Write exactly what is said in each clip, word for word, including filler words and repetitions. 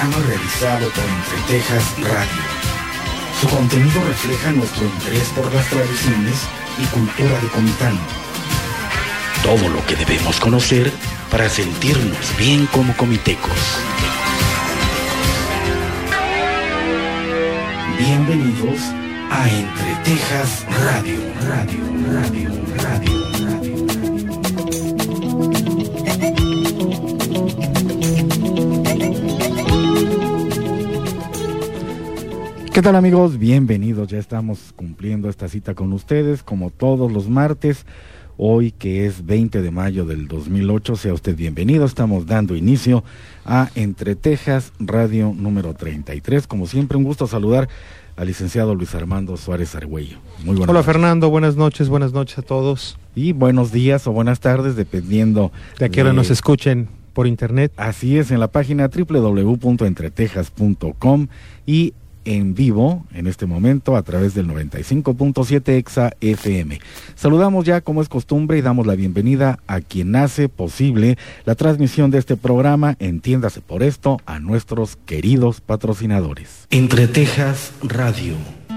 programa realizado por Entre Tejas Radio. Su contenido refleja nuestro interés por las tradiciones y cultura de Comitán. Todo lo que debemos conocer para sentirnos bien como comitecos. Bienvenidos a Entre Tejas Radio, Radio, Radio, Radio, Radio. ¿Qué tal, amigos? Bienvenidos, ya estamos cumpliendo esta cita con ustedes como todos los martes. Hoy que es veinte de mayo del dos mil ocho, sea usted bienvenido. Estamos dando inicio a Entre Tejas Radio número treinta y tres. Como siempre, un gusto saludar al licenciado Luis Armando Suárez Argüello. Muy buenas Hola noches. Fernando, buenas noches, buenas noches a todos. Y buenos días o buenas tardes, dependiendo de a qué hora nos escuchen por internet. Así es, en la página doble u doble u doble u punto entretejas punto com y en vivo, en este momento, a través del noventa y cinco punto siete Exa F M. Saludamos ya, como es costumbre, y damos la bienvenida a quien hace posible la transmisión de este programa, entiéndase por esto, a nuestros queridos patrocinadores. Entre Tejas Radio.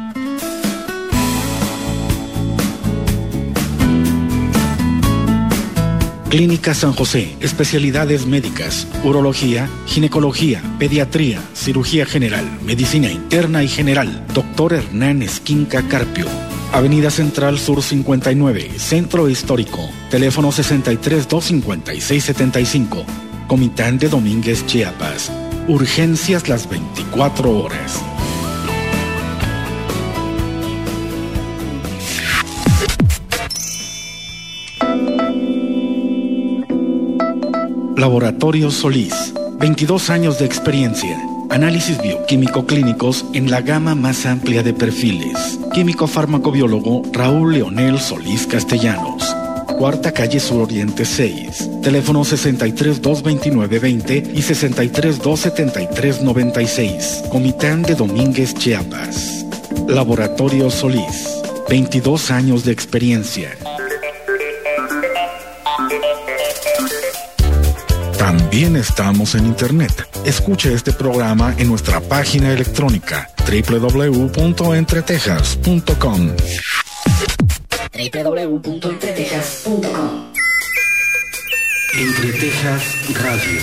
Clínica San José, especialidades médicas, urología, ginecología, pediatría, cirugía general, medicina interna y general. Doctor Hernán Esquinca Carpio. Avenida Central Sur cincuenta y nueve, Centro Histórico. Teléfono sesenta y tres, dos cincuenta y seis, setenta y cinco. Comitán de Domínguez, Chiapas. Urgencias las veinticuatro horas. Laboratorio Solís, veintidós años de experiencia. Análisis bioquímico clínicos en la gama más amplia de perfiles. Químico farmacobiólogo Raúl Leonel Solís Castellanos. Cuarta calle Suroriente seis. Teléfono sesenta y tres, dos veintinueve, veinte y sesenta y tres, dos setenta y tres, noventa y seis. Comitán de Domínguez, Chiapas. Laboratorio Solís, veintidós años de experiencia. También estamos en internet. Escuche este programa en nuestra página electrónica doble u doble u doble u punto entretejas punto com. doble u doble u doble u punto entretejas punto com. Entre Tejas Radio.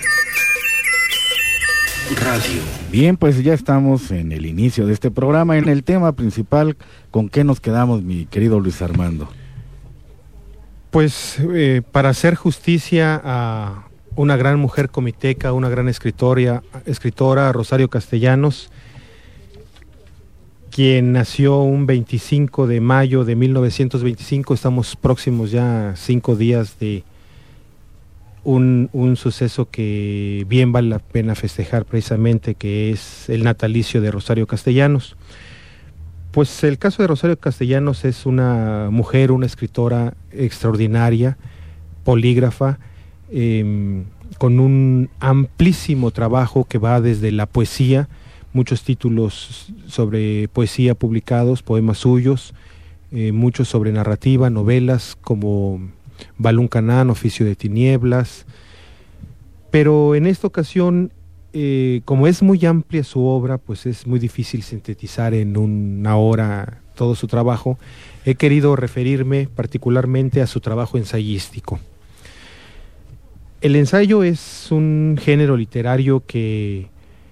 Radio. Bien, pues ya estamos en el inicio de este programa, en el tema principal. ¿Con qué nos quedamos, mi querido Luis Armando? Pues eh, para hacer justicia a una gran mujer comiteca, una gran escritora, escritora Rosario Castellanos, quien nació un veinticinco de mayo de mil novecientos veinticinco. Estamos próximos ya cinco días de un, un suceso que bien vale la pena festejar, precisamente, que es el natalicio de Rosario Castellanos. Pues el caso de Rosario Castellanos es una mujer, una escritora extraordinaria, polígrafa, Eh, con un amplísimo trabajo que va desde la poesía, muchos títulos sobre poesía publicados, poemas suyos, eh, muchos sobre narrativa, novelas como Balún Canán, Oficio de Tinieblas, pero en esta ocasión, eh, como es muy amplia su obra, pues es muy difícil sintetizar en una hora todo su trabajo. He querido referirme particularmente a su trabajo ensayístico. El ensayo es un género literario que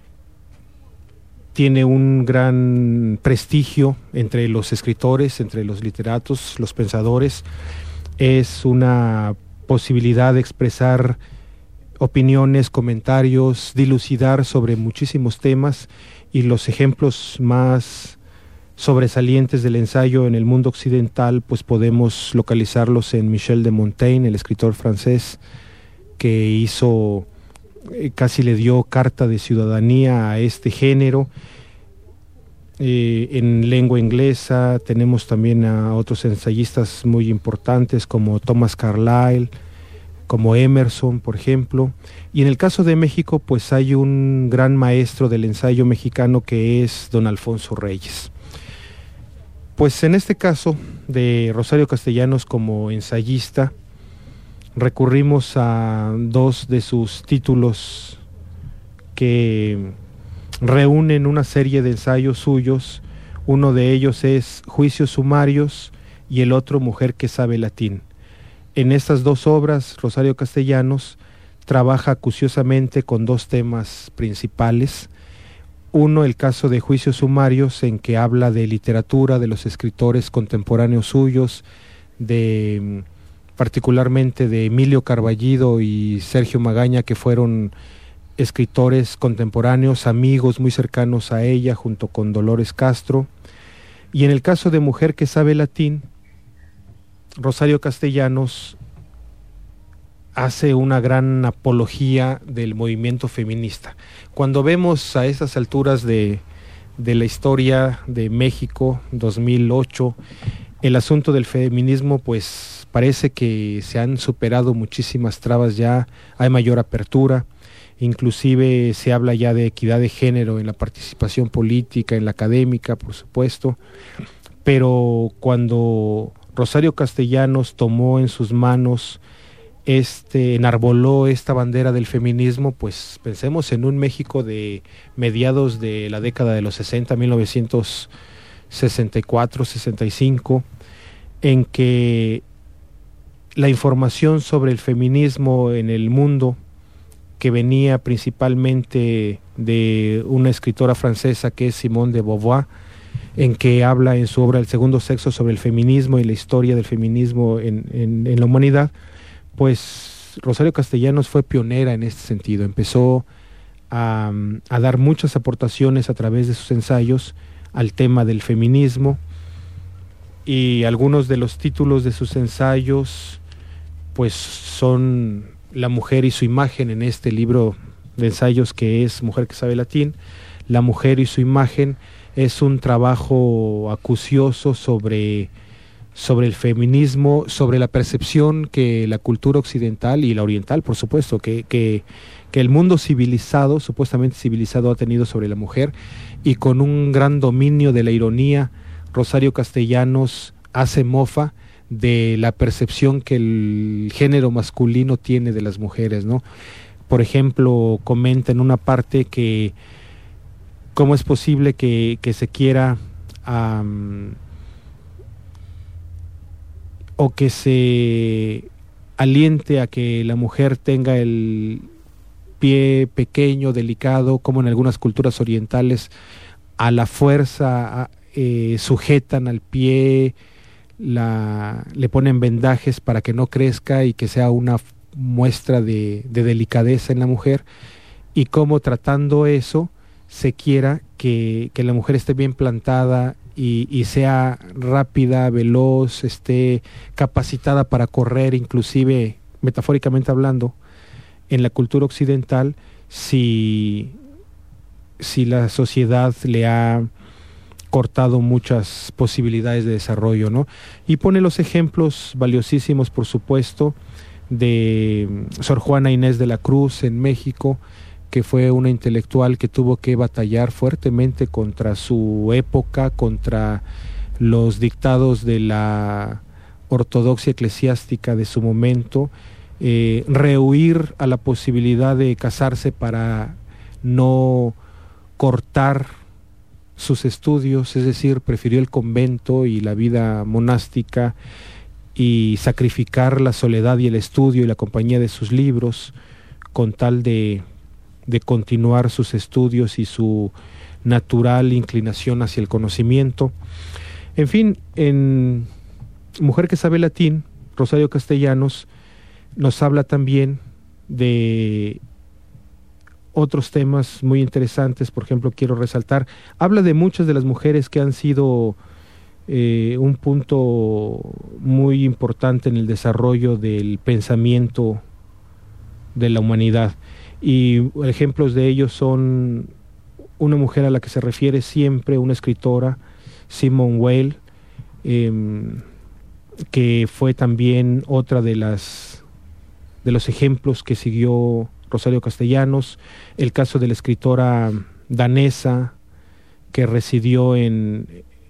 tiene un gran prestigio entre los escritores, entre los literatos, los pensadores. Es una posibilidad de expresar opiniones, comentarios, dilucidar sobre muchísimos temas, y los ejemplos más sobresalientes del ensayo en el mundo occidental pues podemos localizarlos en Michel de Montaigne, el escritor francés, que hizo, eh, casi le dio carta de ciudadanía a este género. Eh, en lengua inglesa tenemos también a otros ensayistas muy importantes como Thomas Carlyle, como Emerson, por ejemplo. Y en el caso de México, pues hay un gran maestro del ensayo mexicano que es don Alfonso Reyes. Pues en este caso de Rosario Castellanos como ensayista, recurrimos a dos de sus títulos que reúnen una serie de ensayos suyos. Uno de ellos es Juicios Sumarios y el otro Mujer que sabe latín. En estas dos obras, Rosario Castellanos trabaja acuciosamente con dos temas principales. Uno, el caso de Juicios Sumarios, en que habla de literatura, de los escritores contemporáneos suyos, de particularmente de Emilio Carballido y Sergio Magaña, que fueron escritores contemporáneos, amigos muy cercanos a ella, junto con Dolores Castro. Y en el caso de Mujer que sabe latín, Rosario Castellanos hace una gran apología del movimiento feminista. Cuando vemos a esas alturas de, de la historia de México, dos mil ocho, el asunto del feminismo, pues parece que se han superado muchísimas trabas ya, hay mayor apertura, inclusive se habla ya de equidad de género en la participación política, en la académica, por supuesto, pero cuando Rosario Castellanos tomó en sus manos, este, enarboló esta bandera del feminismo, pues pensemos en un México de mediados de la década de los sesenta, mil novecientos sesenta y cuatro, sesenta y cinco, en que la información sobre el feminismo en el mundo, que venía principalmente de una escritora francesa que es Simone de Beauvoir, en que habla en su obra El segundo sexo sobre el feminismo y la historia del feminismo en, en, en la humanidad, pues Rosario Castellanos fue pionera en este sentido. Empezó a, a dar muchas aportaciones a través de sus ensayos al tema del feminismo, y algunos de los títulos de sus ensayos pues son La mujer y su imagen, en este libro de ensayos que es Mujer que sabe latín. La mujer y su imagen es un trabajo acucioso sobre, sobre el feminismo, sobre la percepción que la cultura occidental y la oriental, por supuesto, que, que, que el mundo civilizado, supuestamente civilizado, ha tenido sobre la mujer, y con un gran dominio de la ironía, Rosario Castellanos hace mofa de la percepción que el género masculino tiene de las mujeres, ¿no? Por ejemplo, comenta en una parte que cómo es posible que, que se quiera um, o que se aliente a que la mujer tenga el pie pequeño, delicado, como en algunas culturas orientales a la fuerza eh, sujetan al pie, La, le ponen vendajes para que no crezca y que sea una muestra de, de delicadeza en la mujer, y cómo tratando eso se quiera que, que la mujer esté bien plantada y, y sea rápida, veloz, esté capacitada para correr, inclusive metafóricamente hablando, en la cultura occidental, si, si la sociedad le ha cortado muchas posibilidades de desarrollo, ¿no? Y pone los ejemplos valiosísimos, por supuesto, de Sor Juana Inés de la Cruz en México, que fue una intelectual que tuvo que batallar fuertemente contra su época, contra los dictados de la ortodoxia eclesiástica de su momento, eh, rehuir a la posibilidad de casarse para no cortar sus estudios, es decir, prefirió el convento y la vida monástica y sacrificar la soledad y el estudio y la compañía de sus libros con tal de, de continuar sus estudios y su natural inclinación hacia el conocimiento. En fin, en Mujer que sabe latín, Rosario Castellanos nos habla también de otros temas muy interesantes. Por ejemplo, quiero resaltar, habla de muchas de las mujeres que han sido eh, un punto muy importante en el desarrollo del pensamiento de la humanidad, y ejemplos de ellos son una mujer a la que se refiere siempre, una escritora, Simone Weil, eh, que fue también otra de las de los ejemplos que siguió Rosario Castellanos. El caso de la escritora danesa que residió en,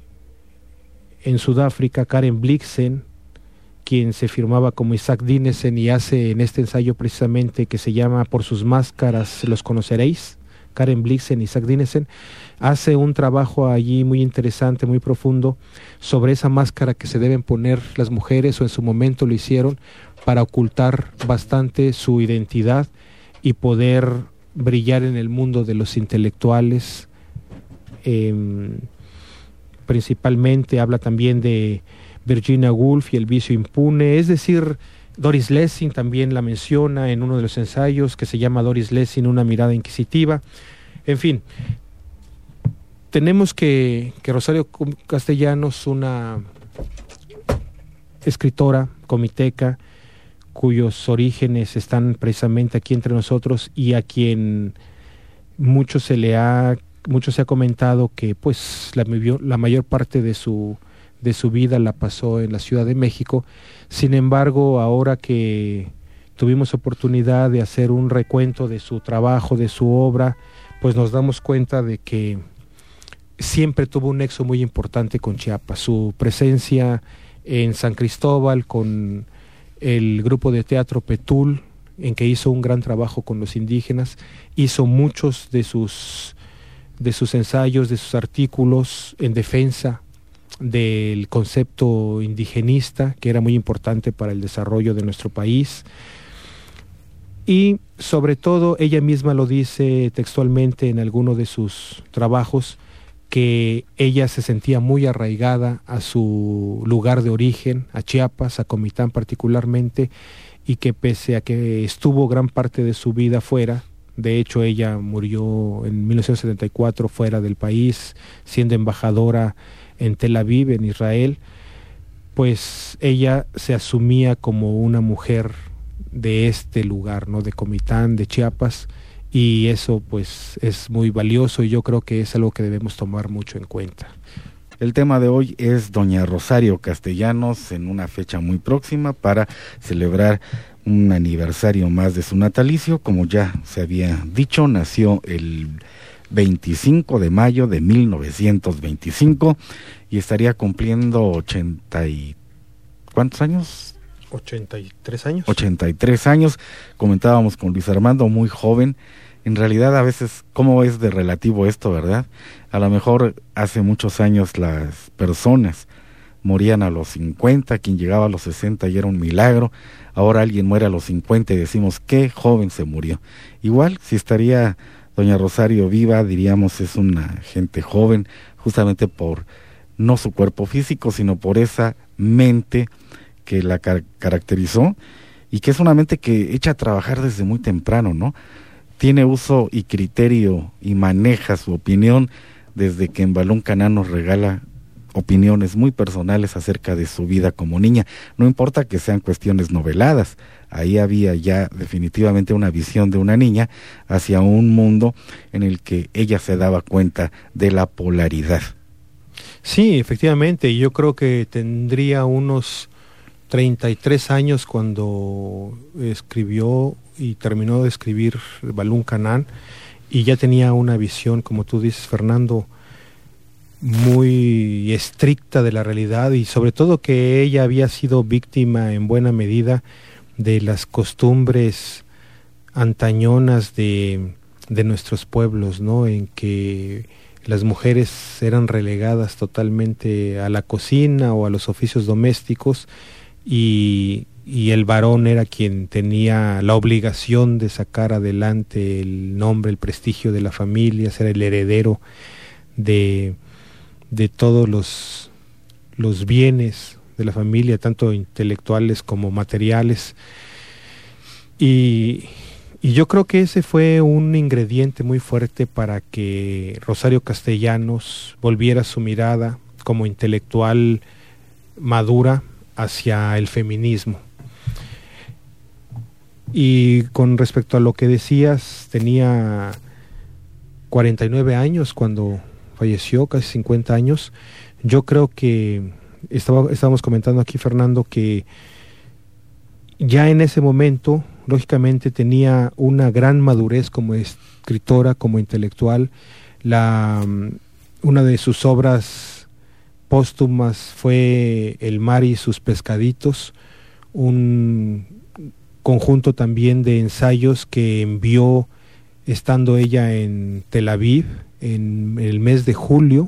en Sudáfrica, Karen Blixen, quien se firmaba como Isaac Dinesen y hace en este ensayo precisamente que se llama Por sus máscaras los conoceréis, Karen Blixen y Zach Dinesen, hace un trabajo allí muy interesante, muy profundo, sobre esa máscara que se deben poner las mujeres, o en su momento lo hicieron, para ocultar bastante su identidad y poder brillar en el mundo de los intelectuales. Eh, principalmente habla también de Virginia Woolf y el vicio impune, es decir, Doris Lessing también la menciona en uno de los ensayos que se llama Doris Lessing, una mirada inquisitiva. En fin, tenemos que, que Rosario Castellanos, una escritora comiteca, cuyos orígenes están precisamente aquí entre nosotros y a quien mucho se le ha, mucho se ha comentado que pues la, la mayor parte de su, de su vida la pasó en la Ciudad de México. Sin embargo, ahora que tuvimos oportunidad de hacer un recuento de su trabajo, de su obra, pues nos damos cuenta de que siempre tuvo un nexo muy importante con Chiapas. Su presencia en San Cristóbal con el grupo de teatro Petul, en que hizo un gran trabajo con los indígenas, hizo muchos de sus, de sus ensayos, de sus artículos en defensa del concepto indigenista, que era muy importante para el desarrollo de nuestro país. Y sobre todo, ella misma lo dice textualmente en alguno de sus trabajos, que ella se sentía muy arraigada a su lugar de origen, a Chiapas, a Comitán particularmente, y que pese a que estuvo gran parte de su vida fuera, de hecho ella murió en mil novecientos setenta y cuatro fuera del país, siendo embajadora en Tel Aviv, en Israel, pues ella se asumía como una mujer de este lugar, ¿no?, de Comitán, de Chiapas, y eso pues es muy valioso y yo creo que es algo que debemos tomar mucho en cuenta. El tema de hoy es doña Rosario Castellanos, en una fecha muy próxima para celebrar un aniversario más de su natalicio. Como ya se había dicho, nació el veinticinco de mayo de mil novecientos veinticinco y estaría cumpliendo ochenta y... ¿cuántos años? ochenta y tres años. ochenta y tres años, comentábamos con Luis Armando, muy joven. En realidad a veces, ¿cómo es de relativo esto, verdad? A lo mejor hace muchos años las personas morían a los cincuenta, quien llegaba a los sesenta y era un milagro. Ahora alguien muere a los cincuenta y decimos, qué joven se murió. Igual, si estaría doña Rosario viva, diríamos es una gente joven, justamente por no su cuerpo físico, sino por esa mente que la car- caracterizó y que es una mente que echa a trabajar desde muy temprano, ¿no? Tiene uso y criterio y maneja su opinión desde que en Balún Caná nos regala opiniones muy personales acerca de su vida como niña. No importa que sean cuestiones noveladas, ahí había ya definitivamente una visión de una niña hacia un mundo en el que ella se daba cuenta de la polaridad. Sí, efectivamente, yo creo que tendría unos treinta y tres años cuando escribió y terminó de escribir Balún Canán, y ya tenía una visión, como tú dices, Fernando, muy estricta de la realidad, y sobre todo que ella había sido víctima en buena medida de las costumbres antañonas de, de nuestros pueblos, ¿no?, en que las mujeres eran relegadas totalmente a la cocina o a los oficios domésticos, y, y el varón era quien tenía la obligación de sacar adelante el nombre, el prestigio de la familia, ser el heredero de, de todos los, los bienes de la familia, tanto intelectuales como materiales. Y, y yo creo que ese fue un ingrediente muy fuerte para que Rosario Castellanos volviera su mirada como intelectual madura hacia el feminismo. Y con respecto a lo que decías, tenía cuarenta y nueve años cuando falleció, casi cincuenta años. Yo creo que estaba, estábamos comentando aquí, Fernando, que ya en ese momento, lógicamente, tenía una gran madurez como escritora, como intelectual. La, una de sus obras póstumas fue El mar y sus pescaditos, un conjunto también de ensayos que envió estando ella en Tel Aviv, en el mes de julio,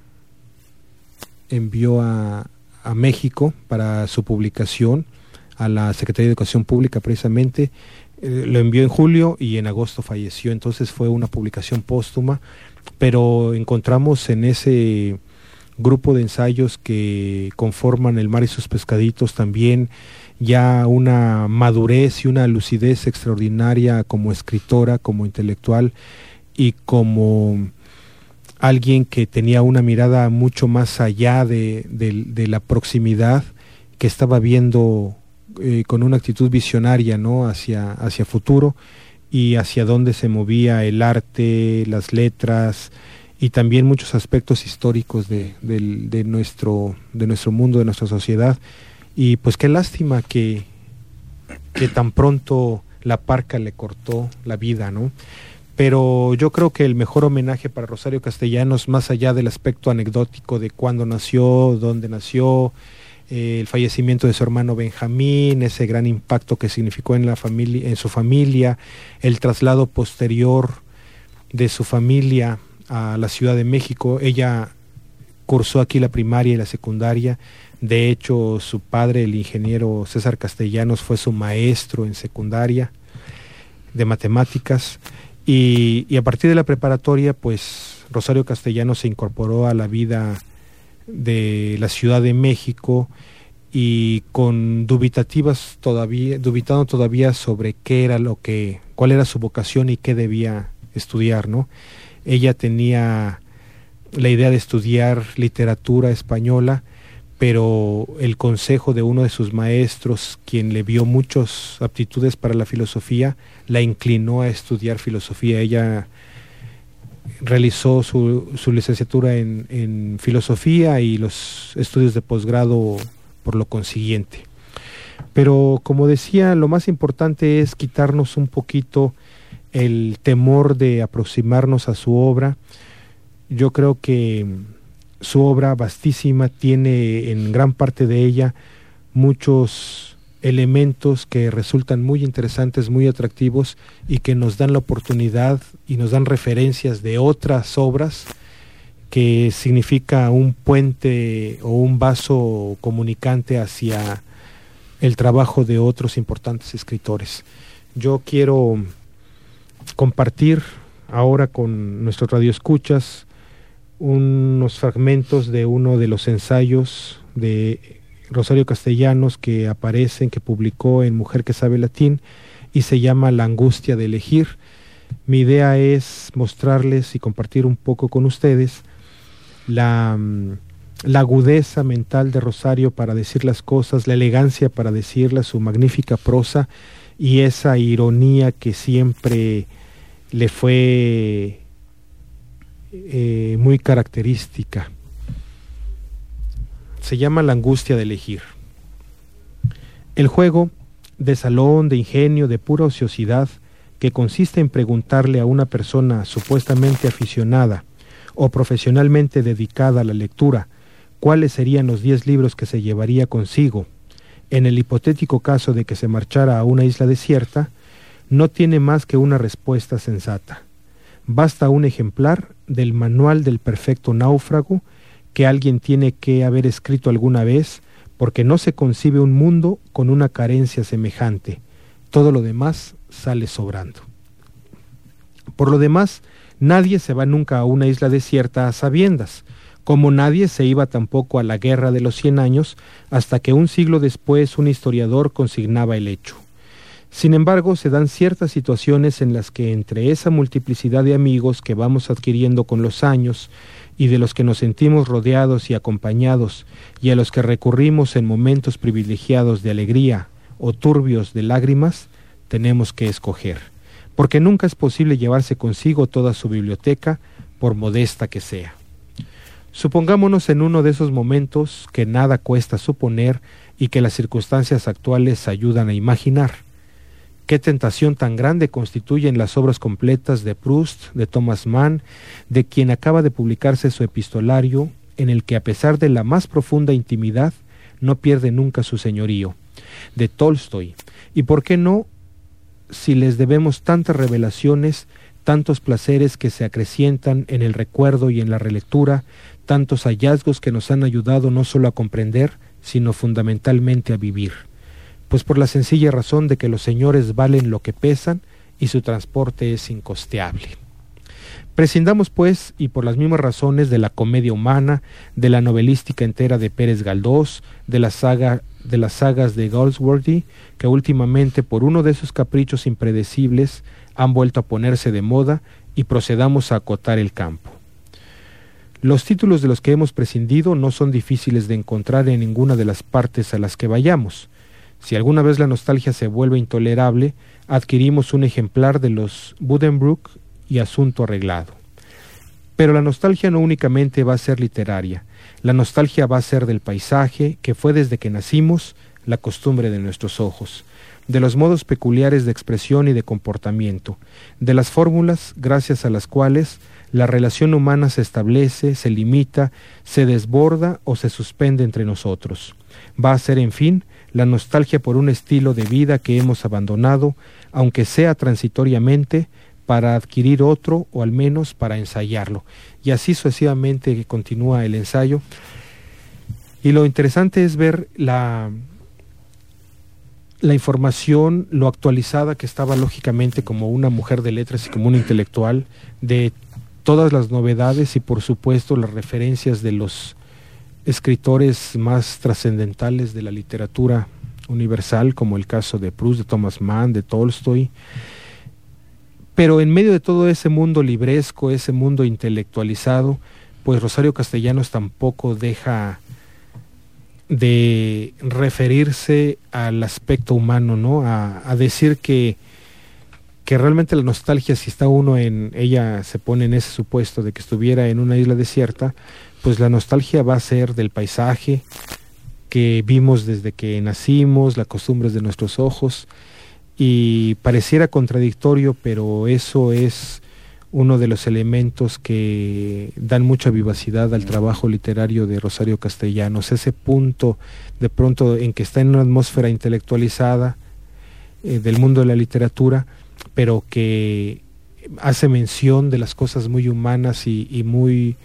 envió a, a México para su publicación, a la Secretaría de Educación Pública precisamente, eh, lo envió en julio y en agosto falleció, entonces fue una publicación póstuma, pero encontramos en ese grupo de ensayos que conforman El mar y sus pescaditos también ya una madurez y una lucidez extraordinaria como escritora, como intelectual y como alguien que tenía una mirada mucho más allá de, de, de la proximidad, que estaba viendo eh, con una actitud visionaria, ¿no?, hacia, hacia futuro y hacia dónde se movía el arte, las letras y también muchos aspectos históricos de, de, de, nuestro, de nuestro mundo, de nuestra sociedad. Y pues qué lástima que, que tan pronto la parca le cortó la vida, ¿no? Pero yo creo que el mejor homenaje para Rosario Castellanos, más allá del aspecto anecdótico de cuándo nació, dónde nació, eh, el fallecimiento de su hermano Benjamín, ese gran impacto que significó en la familia, en su familia, el traslado posterior de su familia a la Ciudad de México. Ella cursó aquí la primaria y la secundaria. De hecho, su padre, el ingeniero César Castellanos, fue su maestro en secundaria de matemáticas. Y, y a partir de la preparatoria, pues Rosario Castellanos se incorporó a la vida de la Ciudad de México y con dubitativas todavía, dubitando todavía sobre qué era lo que, cuál era su vocación y qué debía estudiar, ¿no? Ella tenía la idea de estudiar literatura española, pero el consejo de uno de sus maestros, quien le vio muchas aptitudes para la filosofía, la inclinó a estudiar filosofía. Ella realizó su, su licenciatura en, en filosofía y los estudios de posgrado por lo consiguiente. Pero como decía, lo más importante es quitarnos un poquito el temor de aproximarnos a su obra. Yo creo que su obra vastísima tiene en gran parte de ella muchos elementos que resultan muy interesantes, muy atractivos y que nos dan la oportunidad y nos dan referencias de otras obras que significa un puente o un vaso comunicante hacia el trabajo de otros importantes escritores. Yo quiero compartir ahora con nuestros radioescuchas unos fragmentos de uno de los ensayos de Rosario Castellanos que aparecen, que publicó en Mujer que sabe latín, y se llama La angustia de elegir. Mi idea es mostrarles y compartir un poco con ustedes la, la agudeza mental de Rosario para decir las cosas, la elegancia para decirlas, su magnífica prosa y esa ironía que siempre le fue Eh, muy característica. Se llama La angustia de elegir. El juego de salón, de ingenio, de pura ociosidad, que consiste en preguntarle a una persona supuestamente aficionada o profesionalmente dedicada a la lectura cuáles serían los diez libros que se llevaría consigo en el hipotético caso de que se marchara a una isla desierta, no tiene más que una respuesta sensata. Basta un ejemplar del Manual del Perfecto Náufrago que alguien tiene que haber escrito alguna vez, porque no se concibe un mundo con una carencia semejante. Todo lo demás sale sobrando. Por lo demás, nadie se va nunca a una isla desierta a sabiendas, como nadie se iba tampoco a la Guerra de los Cien Años hasta que un siglo después un historiador consignaba el hecho. Sin embargo, se dan ciertas situaciones en las que entre esa multiplicidad de amigos que vamos adquiriendo con los años y de los que nos sentimos rodeados y acompañados y a los que recurrimos en momentos privilegiados de alegría o turbios de lágrimas, tenemos que escoger, porque nunca es posible llevarse consigo toda su biblioteca, por modesta que sea. Supongámonos en uno de esos momentos que nada cuesta suponer y que las circunstancias actuales ayudan a imaginar. Qué tentación tan grande constituyen las obras completas de Proust, de Thomas Mann, de quien acaba de publicarse su epistolario, en el que a pesar de la más profunda intimidad, no pierde nunca su señorío, de Tolstoy, y por qué no, si les debemos tantas revelaciones, tantos placeres que se acrecientan en el recuerdo y en la relectura, tantos hallazgos que nos han ayudado no solo a comprender, sino fundamentalmente a vivir. Pues por la sencilla razón de que los señores valen lo que pesan y su transporte es incosteable. Prescindamos pues, y por las mismas razones, de la comedia humana, de la novelística entera de Pérez Galdós, de la saga, de las sagas de Galsworthy, que últimamente por uno de esos caprichos impredecibles han vuelto a ponerse de moda, y procedamos a acotar el campo. Los títulos de los que hemos prescindido no son difíciles de encontrar en ninguna de las partes a las que vayamos. Si alguna vez la nostalgia se vuelve intolerable, adquirimos un ejemplar de los Buddenbrook y asunto arreglado. Pero la nostalgia no únicamente va a ser literaria, la nostalgia va a ser del paisaje, que fue desde que nacimos la costumbre de nuestros ojos, de los modos peculiares de expresión y de comportamiento, de las fórmulas gracias a las cuales la relación humana se establece, se limita, se desborda o se suspende entre nosotros. Va a ser, en fin, la nostalgia por un estilo de vida que hemos abandonado, aunque sea transitoriamente, para adquirir otro, o al menos para ensayarlo. Y así sucesivamente continúa el ensayo. Y lo interesante es ver la, la información, lo actualizada que estaba lógicamente como una mujer de letras y como una intelectual, de todas las novedades y por supuesto las referencias de los escritores más trascendentales de la literatura universal, como el caso de Proust, de Thomas Mann, de Tolstoy. Pero en medio de todo ese mundo libresco, ese mundo intelectualizado, pues Rosario Castellanos tampoco deja de referirse al aspecto humano, ¿no? A, a decir que, que realmente la nostalgia, si está uno en, ella se pone en ese supuesto de que estuviera en una isla desierta, pues la nostalgia va a ser del paisaje que vimos desde que nacimos, las costumbres de nuestros ojos. Y pareciera contradictorio, pero eso es uno de los elementos que dan mucha vivacidad al trabajo literario de Rosario Castellanos, ese punto de pronto en que está en una atmósfera intelectualizada eh, del mundo de la literatura, pero que hace mención de las cosas muy humanas y, y muy,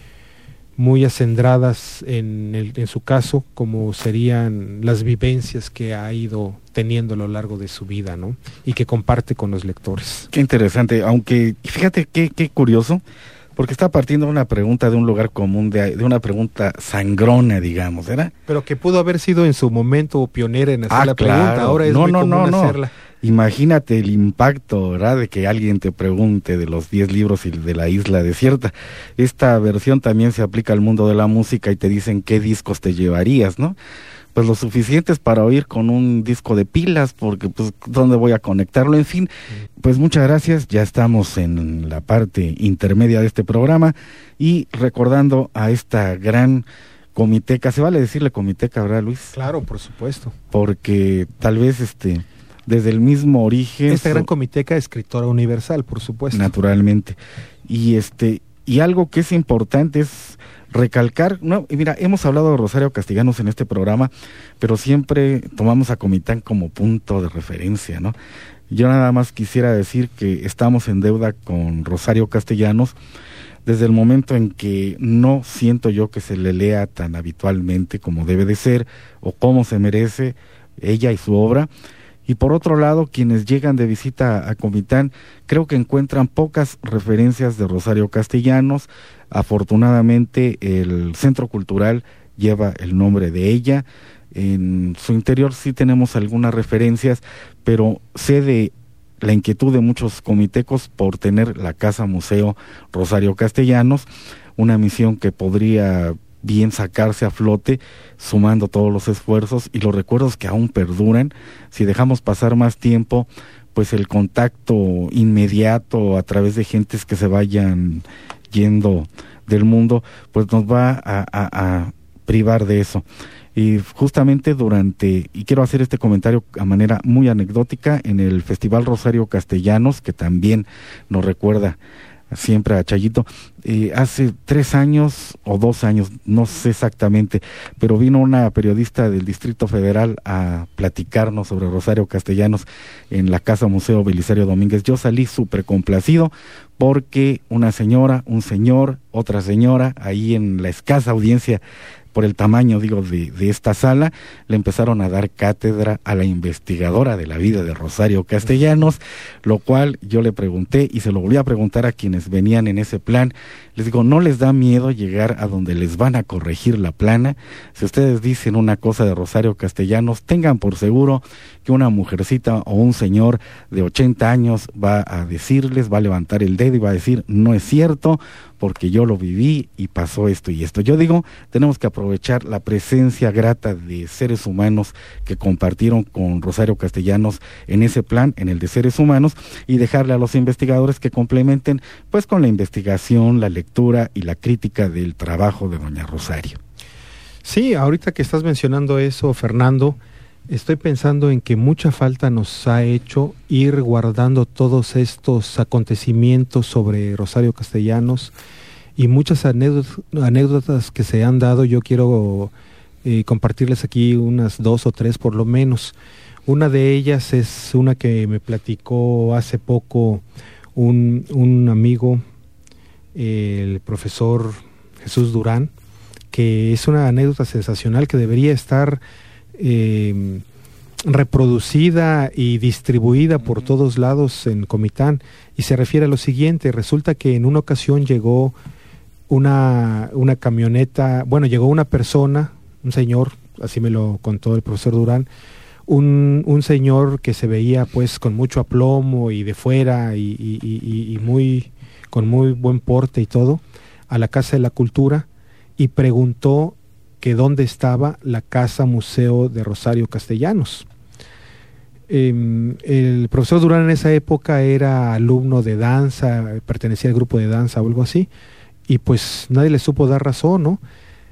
muy acendradas en, el, en su caso, como serían las vivencias que ha ido teniendo a lo largo de su vida, ¿no? Y que comparte con los lectores. Qué interesante, aunque fíjate qué, qué curioso, porque está partiendo una pregunta de un lugar común, de, de una pregunta sangrona, digamos, ¿verdad? Pero que pudo haber sido en su momento pionera en hacer ah, la claro. pregunta, ahora es no, muy no, común no, hacerla. No. Imagínate el impacto, ¿verdad?, de que alguien te pregunte de los diez libros y de la isla desierta. Esta versión también se aplica al mundo de la música y te dicen qué discos te llevarías, ¿no? Pues lo suficientes para oír con un disco de pilas, porque pues ¿dónde voy a conectarlo? En fin, pues muchas gracias, ya estamos en la parte intermedia de este programa y recordando a esta gran comiteca, se vale decirle comiteca, ¿verdad, Luis? Claro, por supuesto. Porque tal vez este... desde el mismo origen. Esta gran comiteca, escritora universal, por supuesto. Naturalmente. Y este, y algo que es importante es recalcar, no, y mira, hemos hablado de Rosario Castellanos en este programa, pero siempre tomamos a Comitán como punto de referencia, ¿no? Yo nada más quisiera decir que estamos en deuda con Rosario Castellanos desde el momento en que no siento yo que se le lea tan habitualmente como debe de ser, o como se merece ella y su obra. Y por otro lado, quienes llegan de visita a Comitán, creo que encuentran pocas referencias de Rosario Castellanos. Afortunadamente, el Centro Cultural lleva el nombre de ella. En su interior sí tenemos algunas referencias, pero sé de la inquietud de muchos comitecos por tener la Casa Museo Rosario Castellanos, una misión que podría bien sacarse a flote, sumando todos los esfuerzos y los recuerdos que aún perduran. Si dejamos pasar más tiempo, pues el contacto inmediato a través de gentes que se vayan yendo del mundo, pues nos va a, a, a privar de eso. Y justamente durante, y quiero hacer este comentario a manera muy anecdótica, en el Festival Rosario Castellanos, que también nos recuerda siempre a Chayito, eh, hace tres años o dos años, no sé exactamente, pero vino una periodista del Distrito Federal a platicarnos sobre Rosario Castellanos en la Casa Museo Belisario Domínguez. Yo salí súper complacido porque una señora, un señor, otra señora, ahí en la escasa audiencia, por el tamaño, digo, de, de esta sala, le empezaron a dar cátedra a la investigadora de la vida de Rosario Castellanos, lo cual yo le pregunté y se lo volví a preguntar a quienes venían en ese plan. Les digo, ¿no les da miedo llegar a donde les van a corregir la plana? Si ustedes dicen una cosa de Rosario Castellanos, tengan por seguro que una mujercita o un señor de ochenta años va a decirles, va a levantar el dedo y va a decir, no es cierto, porque yo lo viví y pasó esto y esto. Yo digo, tenemos que aprovechar la presencia grata de seres humanos que compartieron con Rosario Castellanos en ese plan, en el de seres humanos, y dejarle a los investigadores que complementen pues con la investigación, la lectura y la crítica del trabajo de doña Rosario. Sí, ahorita que estás mencionando eso, Fernando, estoy pensando en que mucha falta nos ha hecho ir guardando todos estos acontecimientos sobre Rosario Castellanos y muchas anécdotas, anécdotas que se han dado. Yo quiero eh, compartirles aquí unas dos o tres por lo menos. Una de ellas es una que me platicó hace poco un, un amigo, eh, el profesor Jesús Durán, que es una anécdota sensacional que debería estar Eh, reproducida y distribuida por todos lados en Comitán, y se refiere a lo siguiente. Resulta que en una ocasión llegó una, una camioneta, bueno, llegó una persona, un señor, así me lo contó el profesor Durán, un, un señor que se veía pues con mucho aplomo y de fuera y, y, y, y muy, con muy buen porte y todo, a la Casa de la Cultura y preguntó que dónde estaba la Casa Museo de Rosario Castellanos. Eh, el profesor Durán en esa época era alumno de danza, pertenecía al grupo de danza o algo así, y pues nadie le supo dar razón, ¿no?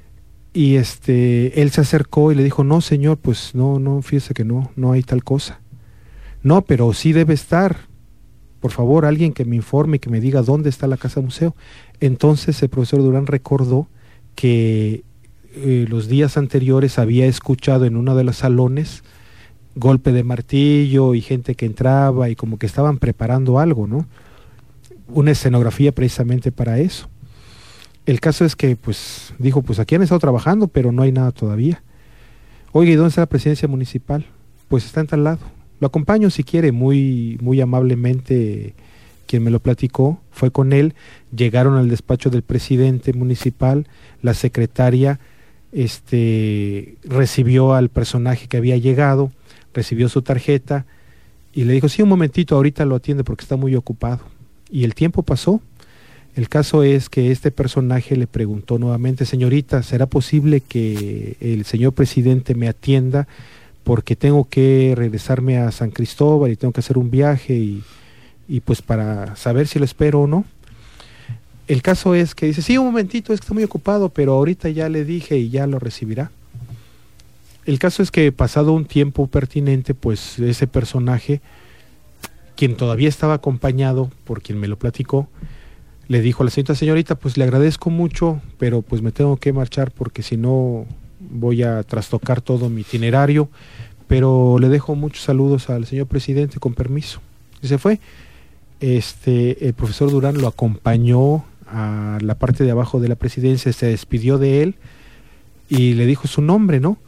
Y este, él se acercó y le dijo, no señor, pues no, no, fíjese que no, no hay tal cosa. No, pero sí debe estar. Por favor, alguien que me informe, que me diga dónde está la Casa Museo. Entonces el profesor Durán recordó que Eh, los días anteriores había escuchado en uno de los salones golpe de martillo y gente que entraba y como que estaban preparando algo, ¿no? Una escenografía precisamente para eso. El caso es que pues dijo, pues aquí han estado trabajando pero no hay nada todavía. Oye, ¿y dónde está la presidencia municipal? Pues está en tal lado. Lo acompaño si quiere. Muy, muy amablemente quien me lo platicó fue con él. Llegaron al despacho del presidente municipal, la secretaria este recibió al personaje que había llegado, recibió su tarjeta y le dijo, sí, un momentito, ahorita lo atiende porque está muy ocupado. Y el tiempo pasó. El caso es que este personaje le preguntó nuevamente, señorita, ¿será posible que el señor presidente me atienda? Porque tengo que regresarme a San Cristóbal y tengo que hacer un viaje y, y pues para saber si lo espero o no. El caso es que dice, sí, un momentito, es que está muy ocupado, pero ahorita ya le dije y ya lo recibirá. El caso es que pasado un tiempo pertinente, pues ese personaje, quien todavía estaba acompañado por quien me lo platicó, le dijo a la señorita, señorita, pues le agradezco mucho, pero pues me tengo que marchar porque si no voy a trastocar todo mi itinerario, pero le dejo muchos saludos al señor presidente, con permiso. Y se fue. Este, el profesor Durán lo acompañó a la parte de abajo de la presidencia, se despidió de él y le dijo su nombre, ¿no?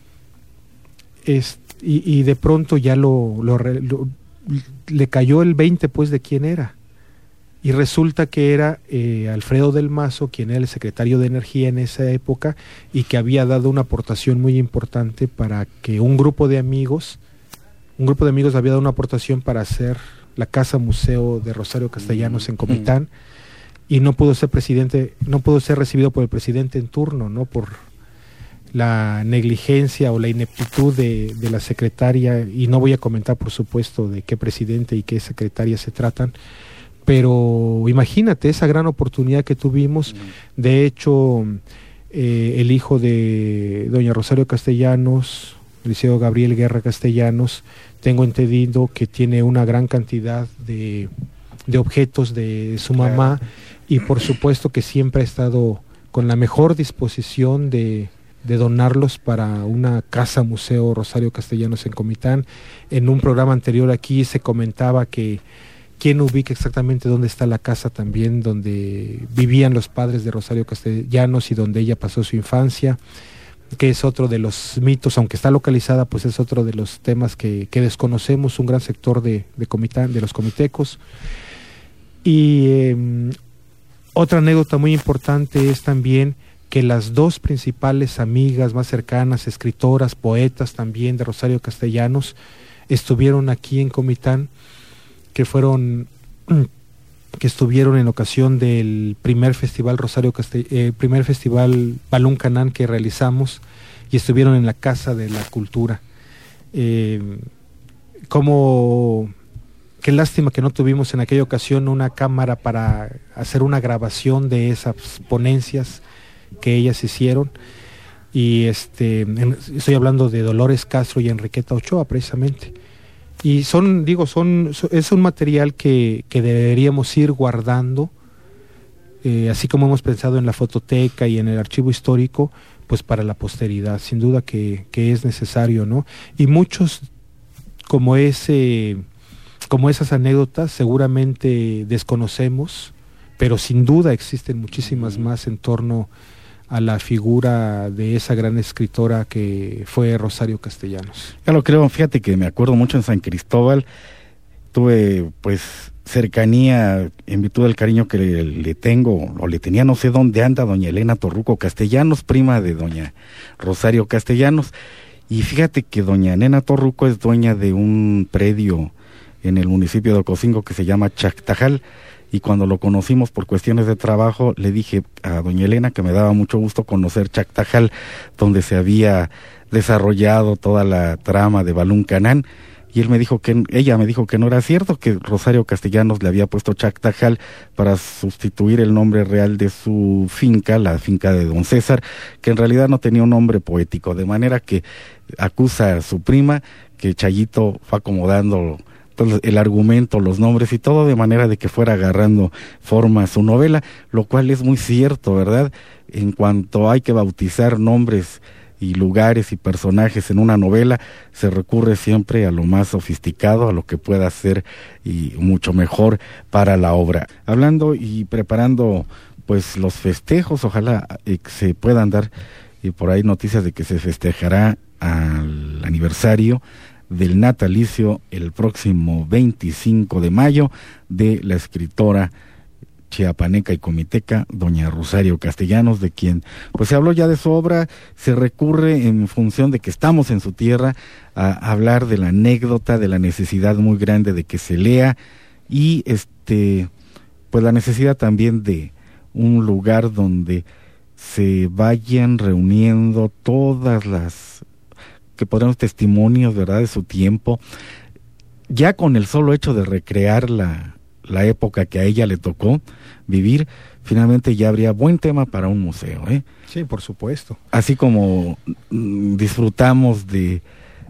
Es, y, y de pronto ya lo, lo, lo le cayó el veinte pues de quién era, y resulta que era eh, Alfredo del Mazo, quien era el secretario de Energía en esa época y que había dado una aportación muy importante para que un grupo de amigos, un grupo de amigos había dado una aportación para hacer la Casa Museo de Rosario Castellanos en Comitán, y no pudo ser presidente, no pudo ser recibido por el presidente en turno, ¿no? Por la negligencia o la ineptitud de, de la secretaria, y no voy a comentar por supuesto de qué presidente y qué secretaria se tratan, pero imagínate esa gran oportunidad que tuvimos. De hecho, eh, el hijo de doña Rosario Castellanos, el liceo Gabriel Guerra Castellanos, tengo entendido que tiene una gran cantidad de, de objetos de su mamá, y por supuesto que siempre ha estado con la mejor disposición de, de donarlos para una Casa Museo Rosario Castellanos en Comitán. En un programa anterior aquí se comentaba que, quién ubica exactamente dónde está la casa también donde vivían los padres de Rosario Castellanos y donde ella pasó su infancia, que es otro de los mitos, aunque está localizada, pues es otro de los temas que, que desconocemos, un gran sector de, de, comitán, de los comitecos. Y eh, otra anécdota muy importante es también que las dos principales amigas más cercanas, escritoras, poetas también de Rosario Castellanos, estuvieron aquí en Comitán, que fueron, que estuvieron en ocasión del primer festival Rosario Castell- eh, primer festival Balún Canán que realizamos, y estuvieron en la Casa de la Cultura. Eh, como qué lástima que no tuvimos en aquella ocasión una cámara para hacer una grabación de esas ponencias que ellas hicieron. Y este en, estoy hablando de Dolores Castro y Enriqueta Ochoa precisamente. Y son, digo, son, son es un material que, que deberíamos ir guardando, eh, así como hemos pensado en la fototeca y en el archivo histórico, pues para la posteridad, sin duda que, que es necesario, ¿no? Y muchos, como ese, como esas anécdotas, seguramente desconocemos, pero sin duda existen muchísimas más en torno a la figura de esa gran escritora que fue Rosario Castellanos. Ya lo creo, fíjate que me acuerdo mucho en San Cristóbal, tuve pues cercanía en virtud del cariño que le, le tengo, o le tenía, no sé dónde anda, doña Elena Torruco Castellanos, prima de doña Rosario Castellanos, y fíjate que doña Elena Torruco es dueña de un predio en el municipio de Ocosingo que se llama Chactajal, y cuando lo conocimos por cuestiones de trabajo, le dije a doña Elena que me daba mucho gusto conocer Chactajal, donde se había desarrollado toda la trama de Balún Canán, y él me dijo que, ella me dijo que no era cierto, que Rosario Castellanos le había puesto Chactajal para sustituir el nombre real de su finca, la finca de don César, que en realidad no tenía un nombre poético, de manera que acusa a su prima que Chayito fue acomodando el argumento, los nombres y todo de manera de que fuera agarrando forma su novela, lo cual es muy cierto, ¿verdad? En cuanto hay que bautizar nombres y lugares y personajes en una novela, se recurre siempre a lo más sofisticado, a lo que pueda ser y mucho mejor para la obra. Hablando y preparando pues los festejos, ojalá eh, se puedan dar y por ahí noticias de que se festejará al aniversario del natalicio el próximo veinticinco de mayo de la escritora chiapaneca y comiteca doña Rosario Castellanos, de quien pues se habló ya de su obra. Se recurre en función de que estamos en su tierra a hablar de la anécdota, de la necesidad muy grande de que se lea y este pues la necesidad también de un lugar donde se vayan reuniendo todas las que podrán testimonios, ¿verdad?, de su tiempo, ya con el solo hecho de recrear la, la época que a ella le tocó vivir, finalmente ya habría buen tema para un museo, ¿eh? Sí, por supuesto. Así como mm, disfrutamos de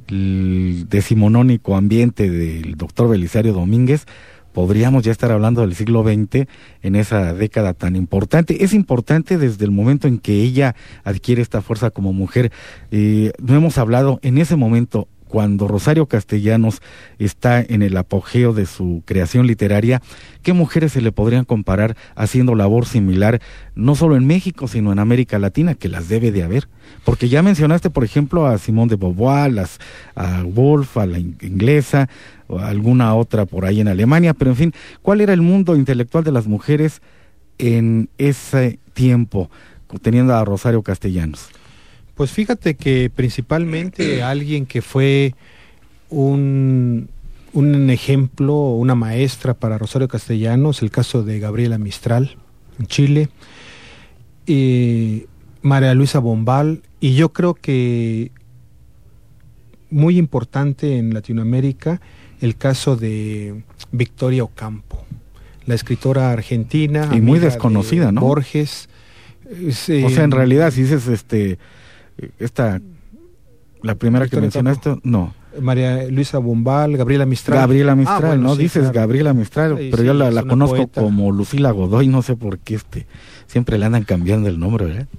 el decimonónico ambiente del doctor Belisario Domínguez, podríamos ya estar hablando del siglo veinte en esa década tan importante. Es importante desde el momento en que ella adquiere esta fuerza como mujer. Eh, no hemos hablado en ese momento, cuando Rosario Castellanos está en el apogeo de su creación literaria, ¿qué mujeres se le podrían comparar haciendo labor similar, no solo en México, sino en América Latina, que las debe de haber? Porque ya mencionaste, por ejemplo, a Simone de Beauvoir, las, a Woolf, a la inglesa, o alguna otra por ahí en Alemania, pero en fin, ¿cuál era el mundo intelectual de las mujeres en ese tiempo, teniendo a Rosario Castellanos? Pues fíjate que principalmente alguien que fue un, un ejemplo, una maestra para Rosario Castellanos, el caso de Gabriela Mistral en Chile, y María Luisa Bombal, y yo creo que muy importante en Latinoamérica el caso de Victoria Ocampo, la escritora argentina. Y muy desconocida, de ¿no? Borges. Es, eh, o sea, en realidad, si dices, este, esta, la primera Victoria que mencionaste, no. María Luisa Bombal, Gabriela Mistral. Gabriela Mistral, ah, bueno, ¿no? Sí, dices claro. Gabriela Mistral, sí, pero sí, yo la, la conozco poeta. Como Lucila Godoy, no sé por qué este, siempre le andan cambiando el nombre, ¿verdad?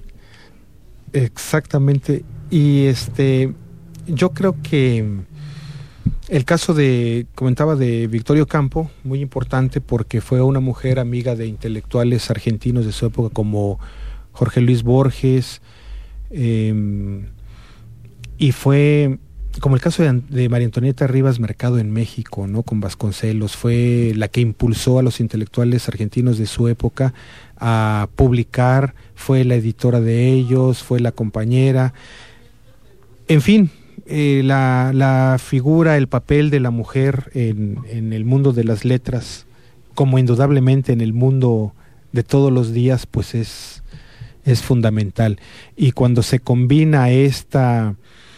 Exactamente. Y este, yo creo que El caso de, comentaba, de Victoria Ocampo, muy importante porque fue una mujer amiga de intelectuales argentinos de su época como Jorge Luis Borges, eh, y fue como el caso de, de María Antonieta Rivas Mercado en México, ¿no? Con Vasconcelos, fue la que impulsó a los intelectuales argentinos de su época a publicar, fue la editora de ellos, fue la compañera, en fin, eh, la, la figura, el papel de la mujer en, en el mundo de las letras, como indudablemente en el mundo de todos los días, pues es, es fundamental. Y cuando se combina esta...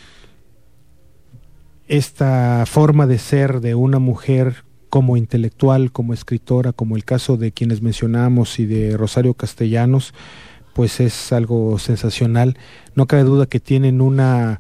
esta forma de ser de una mujer como intelectual, como escritora, como el caso de quienes mencionamos y de Rosario Castellanos, pues es algo sensacional. No cabe duda que tienen una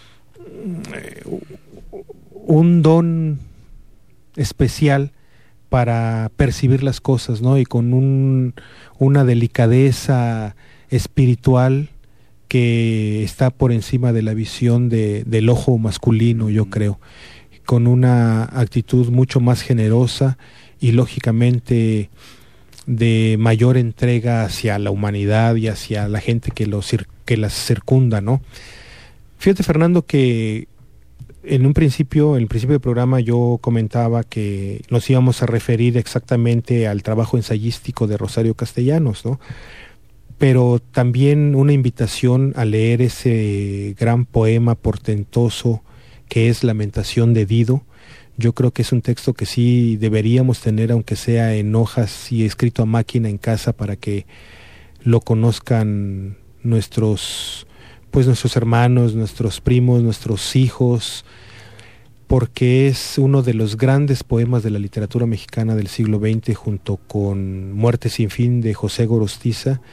un don especial para percibir las cosas, ¿no? Y con un, una delicadeza espiritual que está por encima de la visión de, del ojo masculino, yo creo, con una actitud mucho más generosa y lógicamente de mayor entrega hacia la humanidad y hacia la gente que, lo, que las circunda, ¿no? Fíjate, Fernando, que en un principio, en el principio del programa yo comentaba que nos íbamos a referir exactamente al trabajo ensayístico de Rosario Castellanos, ¿no? Pero también una invitación a leer ese gran poema portentoso que es Lamentación de Dido. Yo creo que es un texto que sí deberíamos tener, aunque sea en hojas y escrito a máquina en casa, para que lo conozcan nuestros, pues nuestros hermanos, nuestros primos, nuestros hijos, porque es uno de los grandes poemas de la literatura mexicana del siglo veinte, junto con Muerte sin fin de José Gorostiza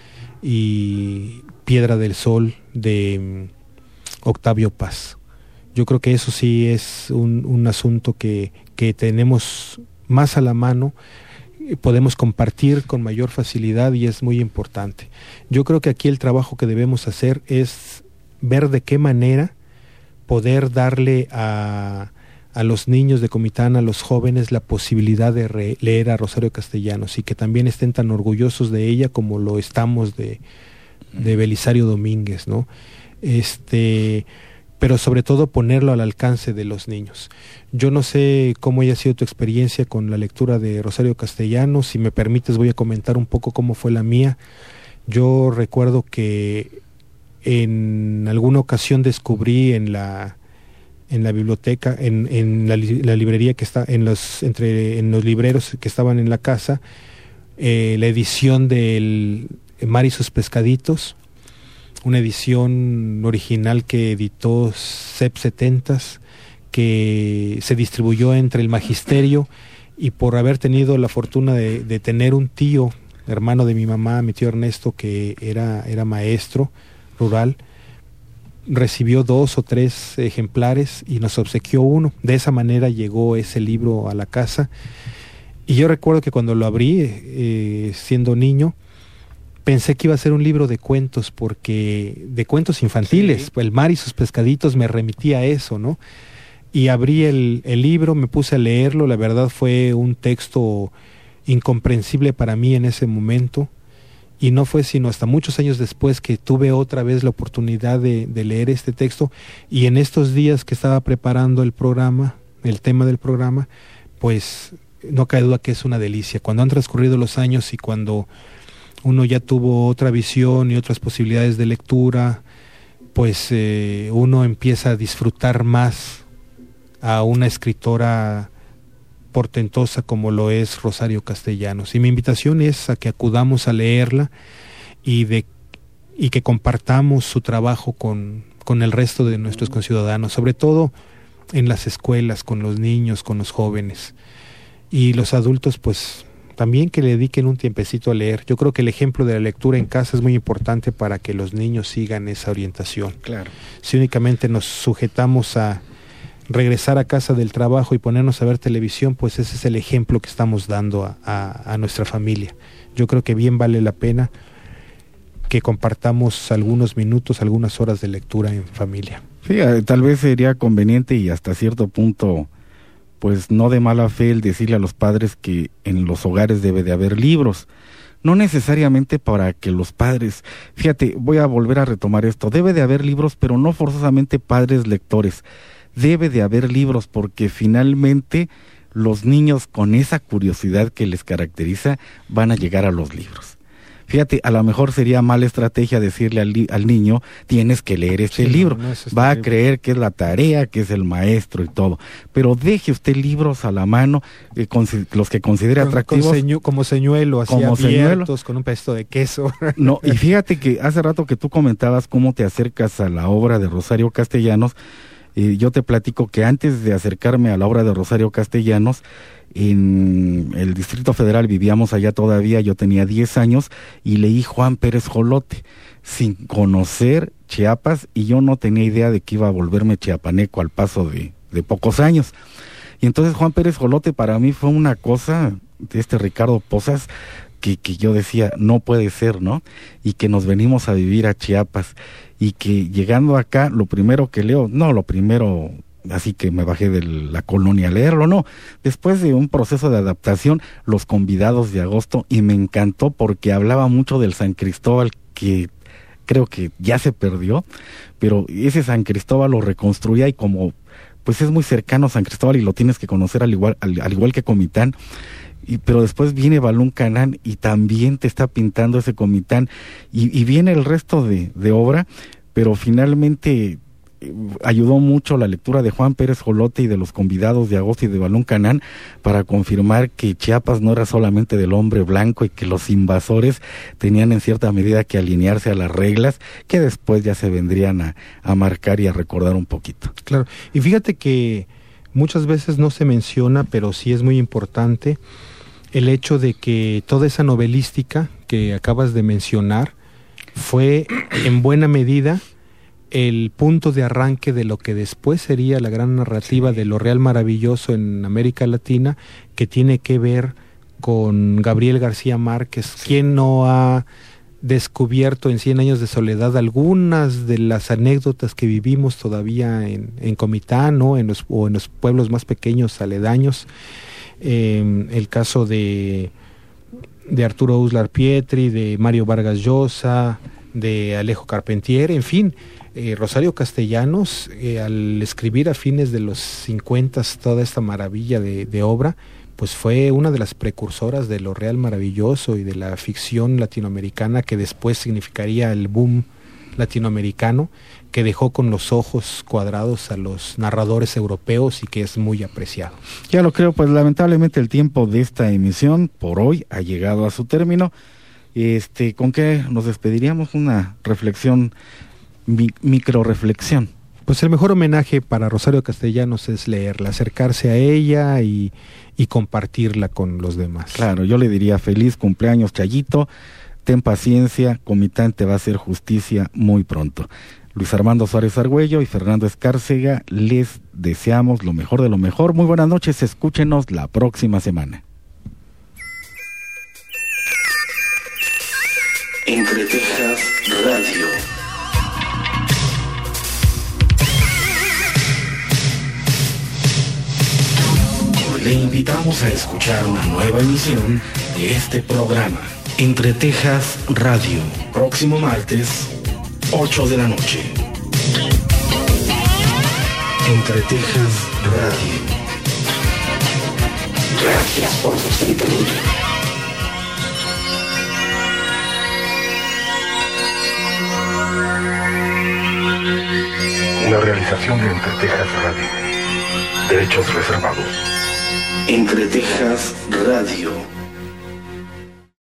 y Piedra del Sol de Octavio Paz. Yo creo que eso sí es un, un asunto que, que tenemos más a la mano, podemos compartir con mayor facilidad y es muy importante. Yo creo que aquí el trabajo que debemos hacer es ver de qué manera poder darle a, a los niños de Comitán, a los jóvenes, la posibilidad de re, leer a Rosario Castellanos y que también estén tan orgullosos de ella como lo estamos de, de Belisario Domínguez, ¿no? Este... pero sobre todo ponerlo al alcance de los niños. Yo no sé cómo haya sido tu experiencia con la lectura de Rosario Castellanos. Si me permites, voy a comentar un poco cómo fue la mía. Yo recuerdo que en alguna ocasión descubrí en la en la biblioteca, en, en la, la librería que está en los entre en los libreros que estaban en la casa, eh, la edición del Mar y sus pescaditos, una edición original que editó C E P setentas, que se distribuyó entre el magisterio, y por haber tenido la fortuna de, de tener un tío, hermano de mi mamá, mi tío Ernesto, que era, era maestro rural, recibió dos o tres ejemplares y nos obsequió uno. De esa manera llegó ese libro a la casa, y yo recuerdo que cuando lo abrí, eh, siendo niño, pensé que iba a ser un libro de cuentos, porque de cuentos infantiles, sí. El mar y sus pescaditos me remitía a eso, ¿no? Y abrí el, el libro, me puse a leerlo, la verdad fue un texto incomprensible para mí en ese momento, y no fue sino hasta muchos años después que tuve otra vez la oportunidad de, de leer este texto, y en estos días que estaba preparando el programa, el tema del programa, pues no cabe duda que es una delicia. Cuando han transcurrido los años y cuando uno ya tuvo otra visión y otras posibilidades de lectura, pues eh, uno empieza a disfrutar más a una escritora portentosa como lo es Rosario Castellanos. Y mi invitación es a que acudamos a leerla y, de, y que compartamos su trabajo con, con el resto de nuestros conciudadanos, sobre todo en las escuelas, con los niños, con los jóvenes. Y los adultos, pues también que le dediquen un tiempecito a leer. Yo creo que el ejemplo de la lectura en casa es muy importante para que los niños sigan esa orientación. Claro. Si únicamente nos sujetamos a regresar a casa del trabajo y ponernos a ver televisión, pues ese es el ejemplo que estamos dando a, a, a nuestra familia. Yo creo que bien vale la pena que compartamos algunos minutos, algunas horas de lectura en familia. Sí, tal vez sería conveniente y hasta cierto punto pues no de mala fe el decirle a los padres que en los hogares debe de haber libros. No necesariamente para que los padres, fíjate, voy a volver a retomar esto, debe de haber libros, pero no forzosamente padres lectores. Debe de haber libros porque finalmente los niños con esa curiosidad que les caracteriza van a llegar a los libros. Fíjate, a lo mejor sería mala estrategia decirle al, al niño, tienes que leer este sí, libro. No, no es Va a creer que es la tarea, que es el maestro y todo. Pero deje usted libros a la mano, eh, con, los que considere con, atractivos. Con señu, como señuelo, así como abiertos, señuelo. Con un pedazo de queso. No, y fíjate que hace rato que tú comentabas cómo te acercas a la obra de Rosario Castellanos, eh, yo te platico que antes de acercarme a la obra de Rosario Castellanos, en el Distrito Federal vivíamos allá todavía, yo tenía diez años y leí Juan Pérez Jolote sin conocer Chiapas y yo no tenía idea de que iba a volverme chiapaneco al paso de, de pocos años. Y entonces Juan Pérez Jolote para mí fue una cosa de este Ricardo Posas que, que yo decía, no puede ser, ¿no? Y que nos venimos a vivir a Chiapas y que llegando acá, lo primero que leo, no, lo primero... así que me bajé de la colonia a leerlo, no, después de un proceso de adaptación, Los Convidados de Agosto, y me encantó porque hablaba mucho del San Cristóbal, que creo que ya se perdió, pero ese San Cristóbal lo reconstruía y como, pues es muy cercano a San Cristóbal y lo tienes que conocer al igual, al, al igual que Comitán, y, pero después viene Balún Canán y también te está pintando ese Comitán, y, y viene el resto de, de obra, pero finalmente... ayudó mucho la lectura de Juan Pérez Jolote y de Los Convidados de Agosto y de Balún Canán para confirmar que Chiapas no era solamente del hombre blanco y que los invasores tenían en cierta medida que alinearse a las reglas que después ya se vendrían a, a marcar y a recordar un poquito. Claro, y fíjate que muchas veces no se menciona, pero sí es muy importante el hecho de que toda esa novelística que acabas de mencionar fue en buena medida el punto de arranque de lo que después sería la gran narrativa de lo real maravilloso en América Latina, que tiene que ver con Gabriel García Márquez, sí. Quien no ha descubierto en Cien años de soledad algunas de las anécdotas que vivimos todavía en, en Comitán, ¿no? en los, o en los pueblos más pequeños aledaños. Eh, el caso de, de Arturo Uslar Pietri, de Mario Vargas Llosa, de Alejo Carpentier, en fin. Eh, Rosario Castellanos, eh, al escribir a fines de los cincuenta toda esta maravilla de, de obra, pues fue una de las precursoras de lo real maravilloso y de la ficción latinoamericana que después significaría el boom latinoamericano, que dejó con los ojos cuadrados a los narradores europeos y que es muy apreciado. Ya lo creo, pues lamentablemente el tiempo de esta emisión por hoy ha llegado a su término. Este, ¿con qué nos despediríamos? Una reflexión, mi, micro reflexión. Pues el mejor homenaje para Rosario Castellanos es leerla, acercarse a ella y, y compartirla con los demás. Claro, yo le diría feliz cumpleaños, Chayito, ten paciencia, Comitán te va a hacer justicia muy pronto. Luis Armando Suárez Argüello y Fernando Escárcega, les deseamos lo mejor de lo mejor. Muy buenas noches, escúchenos la próxima semana. Entre Tejas Radio. Le invitamos a escuchar una nueva emisión de este programa, Entre Tejas Radio, próximo martes, ocho de la noche. Entre Tejas Radio. Gracias por su sintonía. Una realización de Entre Tejas Radio. Derechos reservados. Entre Tejas Radio.